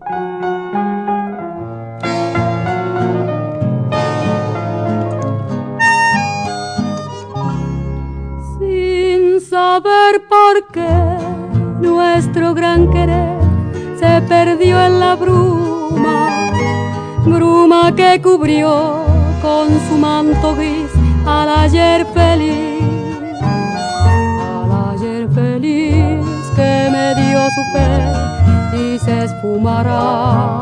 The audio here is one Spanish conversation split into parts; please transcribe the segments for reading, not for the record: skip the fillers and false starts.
Sin saber por qué nuestro gran querer se perdió en la bruma, bruma que cubrió con su manto gris al ayer feliz que me dio su fe y se esfumará,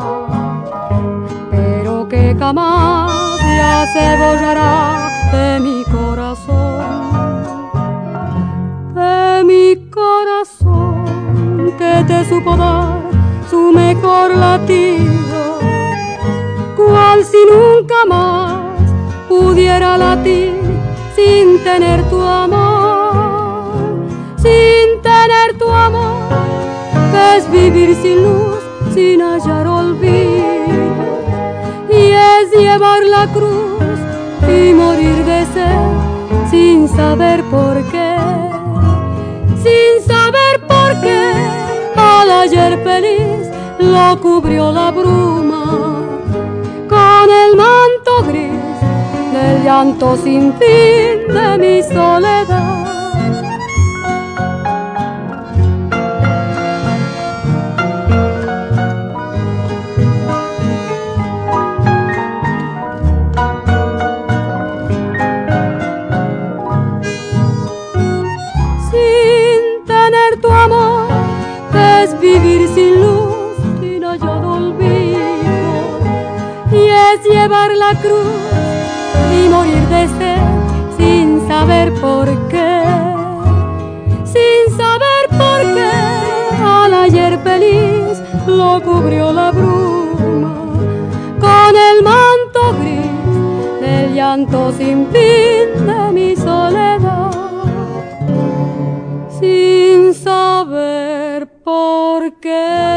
pero que jamás ya se borrará de mi corazón que te supo dar su mejor latido, cual si nunca más pudiera latir sin tener tu amor, sin tener tu amor, que es vivir sin luz, sin hallar olvido, y es llevar la cruz y morir de sed, sin saber por qué, sin saber por qué, al ayer feliz lo cubrió la bruma, con el manto gris del llanto sin fin de mi soledad. Sin tener tu amor, que es vivir sin luz, sin hallar olvido, y es llevar la cruz y morir de sed, sin saber por qué, sin saber por qué, al ayer feliz lo cubrió la bruma, con el manto gris del llanto sin fin de mi soledad, sin saber por qué.